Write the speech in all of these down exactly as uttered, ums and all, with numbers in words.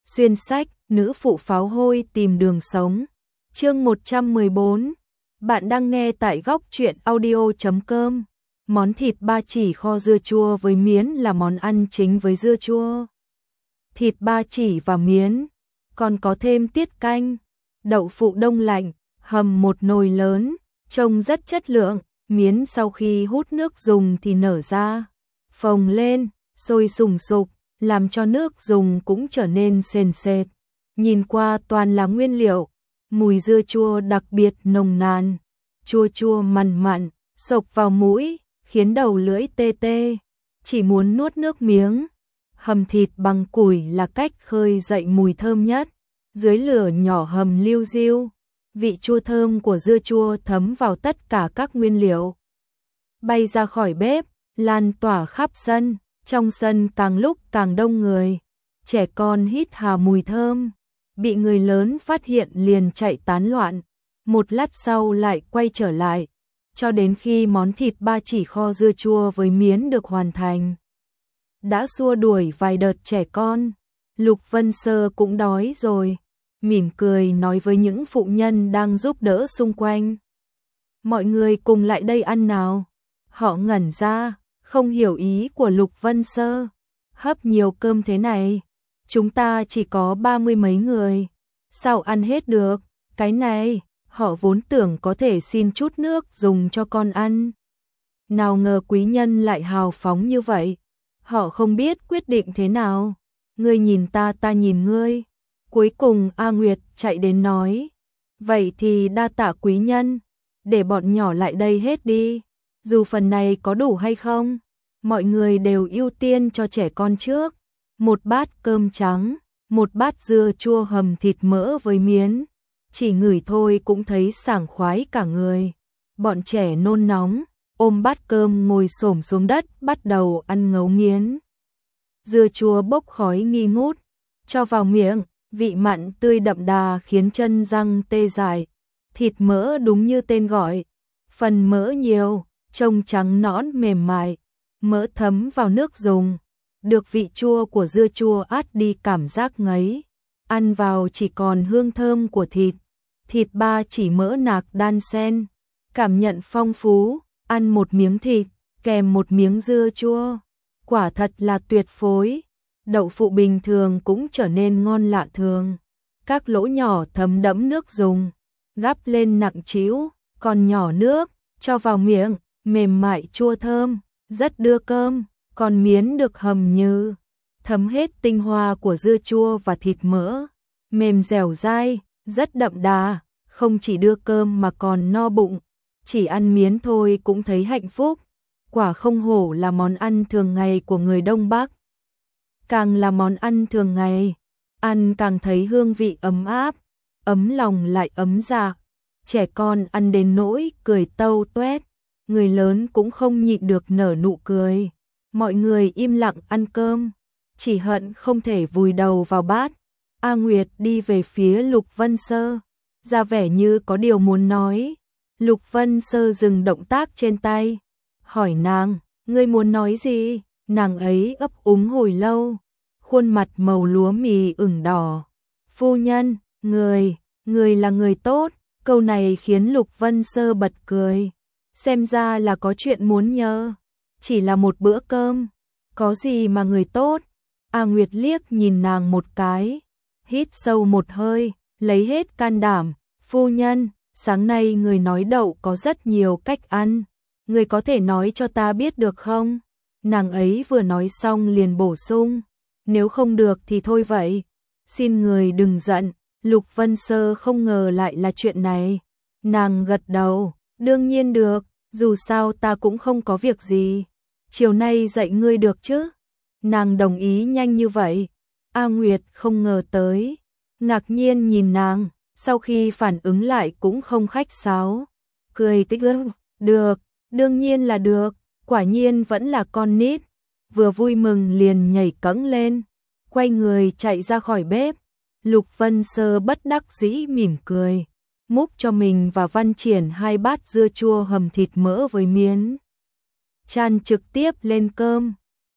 Xuyên sách, nữ phụ pháo hôi tìm đường sống. Chương một trăm mười bốn. Bạn đang nghe tại góc truyện audio chấm com. Món thịt ba chỉ kho dưa chua với miến là món ăn chính với dưa chua. Thịt ba chỉ và miến, còn có thêm tiết canh, đậu phụ đông lạnh, hầm một nồi lớn, trông rất chất lượng. Miến sau khi hút nước dùng thì nở ra, phồng lên, sôi sùng sục, làm cho nước dùng cũng trở nên sền sệt. Nhìn qua toàn là nguyên liệu, mùi dưa chua đặc biệt nồng nàn, chua chua mặn mặn, xộc vào mũi, khiến đầu lưỡi tê tê, chỉ muốn nuốt nước miếng. Hầm thịt bằng củi là cách khơi dậy mùi thơm nhất, dưới lửa nhỏ hầm liu riu, vị chua thơm của dưa chua thấm vào tất cả các nguyên liệu, bay ra khỏi bếp, lan tỏa khắp sân. Trong sân càng lúc càng đông người, trẻ con hít hà mùi thơm, bị người lớn phát hiện liền chạy tán loạn, một lát sau lại quay trở lại, cho đến khi món thịt ba chỉ kho dưa chua với miến được hoàn thành. Đã xua đuổi vài đợt trẻ con, Lục Vân Sơ cũng đói rồi, mỉm cười nói với những phụ nhân đang giúp đỡ xung quanh. Mọi người cùng lại đây ăn nào. Họ ngẩn ra, không hiểu ý của Lục Vân Sơ. Hấp nhiều cơm thế này, chúng ta chỉ có ba mươi mấy người, sao ăn hết được? Cái này, họ vốn tưởng có thể xin chút nước dùng cho con ăn. Nào ngờ quý nhân lại hào phóng như vậy. Họ không biết quyết định thế nào. Ngươi nhìn ta, ta nhìn ngươi. Cuối cùng A Nguyệt chạy đến nói, vậy thì đa tạ quý nhân, để bọn nhỏ lại đây hết đi. Dù phần này có đủ hay không, mọi người đều ưu tiên cho trẻ con trước. Một bát cơm trắng, một bát dưa chua hầm thịt mỡ với miến, chỉ ngửi thôi cũng thấy sảng khoái cả người. Bọn trẻ nôn nóng, ôm bát cơm ngồi xổm xuống đất bắt đầu ăn ngấu nghiến. Dưa chua bốc khói nghi ngút, cho vào miệng, vị mặn tươi đậm đà khiến chân răng tê dại. Thịt mỡ đúng như tên gọi, phần mỡ nhiều, trông trắng nõn mềm mại, mỡ thấm vào nước dùng, được vị chua của dưa chua át đi cảm giác ngấy. Ăn vào chỉ còn hương thơm của thịt, thịt ba chỉ mỡ nạc đan xen, cảm nhận phong phú. Ăn một miếng thịt, kèm một miếng dưa chua, quả thật là tuyệt phối. Đậu phụ bình thường cũng trở nên ngon lạ thường, các lỗ nhỏ thấm đẫm nước dùng, gắp lên nặng trĩu, còn nhỏ nước, cho vào miệng, mềm mại chua thơm, rất đưa cơm. Còn miến được hầm như thấm hết tinh hoa của dưa chua và thịt mỡ, mềm dẻo dai, rất đậm đà, không chỉ đưa cơm mà còn no bụng. Chỉ ăn miến thôi cũng thấy hạnh phúc, quả không hổ là món ăn thường ngày của người Đông Bắc. Càng là món ăn thường ngày, ăn càng thấy hương vị ấm áp, ấm lòng lại ấm dạ. Trẻ con ăn đến nỗi cười tâu tuét, người lớn cũng không nhịn được nở nụ cười. Mọi người im lặng ăn cơm, chỉ hận không thể vùi đầu vào bát. A Nguyệt đi về phía Lục Vân Sơ, ra vẻ như có điều muốn nói. Lục Vân Sơ dừng động tác trên tay, hỏi nàng, ngươi muốn nói gì? Nàng ấy ấp úng hồi lâu, khuôn mặt màu lúa mì ửng đỏ. Phu nhân, người, người là người tốt. Câu này khiến Lục Vân Sơ bật cười, xem ra là có chuyện muốn nhờ. Chỉ là một bữa cơm, có gì mà người tốt? A Nguyệt liếc nhìn nàng một cái, hít sâu một hơi, lấy hết can đảm. Phu nhân, sáng nay người nói đậu có rất nhiều cách ăn, người có thể nói cho ta biết được không? Nàng ấy vừa nói xong liền bổ sung, nếu không được thì thôi vậy, xin người đừng giận. Lục Vân Sơ không ngờ lại là chuyện này, nàng gật đầu, đương nhiên được, dù sao ta cũng không có việc gì, chiều nay dạy ngươi được chứ? Nàng đồng ý nhanh như vậy. A Nguyệt không ngờ tới, ngạc nhiên nhìn nàng, sau khi phản ứng lại cũng không khách sáo, cười tích ức, được, đương nhiên là được, quả nhiên vẫn là con nít. Vừa vui mừng liền nhảy cẫng lên, quay người chạy ra khỏi bếp. Lục Vân Sơ bất đắc dĩ mỉm cười, múc cho mình và Văn Triển hai bát dưa chua hầm thịt mỡ với miến, chan trực tiếp lên cơm.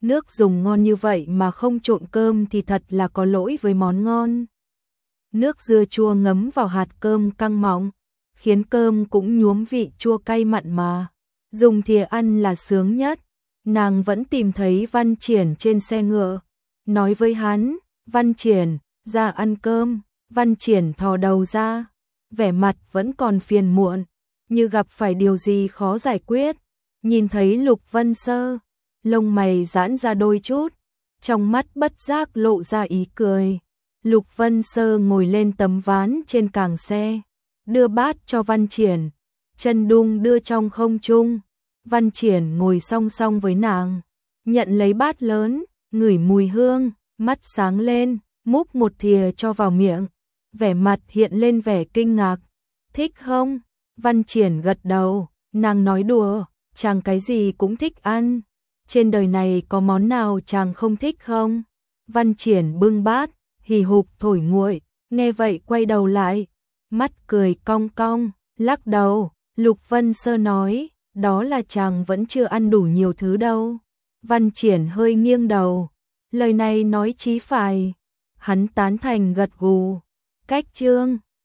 nước dùng ngon như vậy mà không trộn cơm thì thật là có lỗi với món ngon. Nước dưa chua ngấm vào hạt cơm căng mọng, khiến cơm cũng nhuốm vị chua cay mặn mà. Dùng thìa ăn là sướng nhất. Nàng vẫn tìm thấy Văn Triển trên xe ngựa, nói với hắn, Văn Triển, ra ăn cơm. Văn Triển thò đầu ra, vẻ mặt vẫn còn phiền muộn, như gặp phải điều gì khó giải quyết. Nhìn thấy Lục Vân Sơ, lông mày giãn ra đôi chút, trong mắt bất giác lộ ra ý cười. Lục Vân Sơ ngồi lên tấm ván trên càng xe, đưa bát cho Văn Triển, chân đung đưa trong không trung. Văn Triển ngồi song song với nàng, nhận lấy bát lớn, ngửi mùi hương, mắt sáng lên, múc một thìa cho vào miệng, vẻ mặt hiện lên vẻ kinh ngạc. Thích không? Văn Triển gật đầu, nàng nói đùa, chàng cái gì cũng thích ăn, trên đời này có món nào chàng không thích không? Văn Triển bưng bát, hì hục thổi nguội, nghe vậy quay đầu lại, mắt cười cong cong, lắc đầu. Lục Vân Sơ nói, đó là chàng vẫn chưa ăn đủ nhiều thứ đâu. Văn Triển hơi nghiêng đầu, lời này nói chí phải. Hắn tán thành gật gù. Cách chương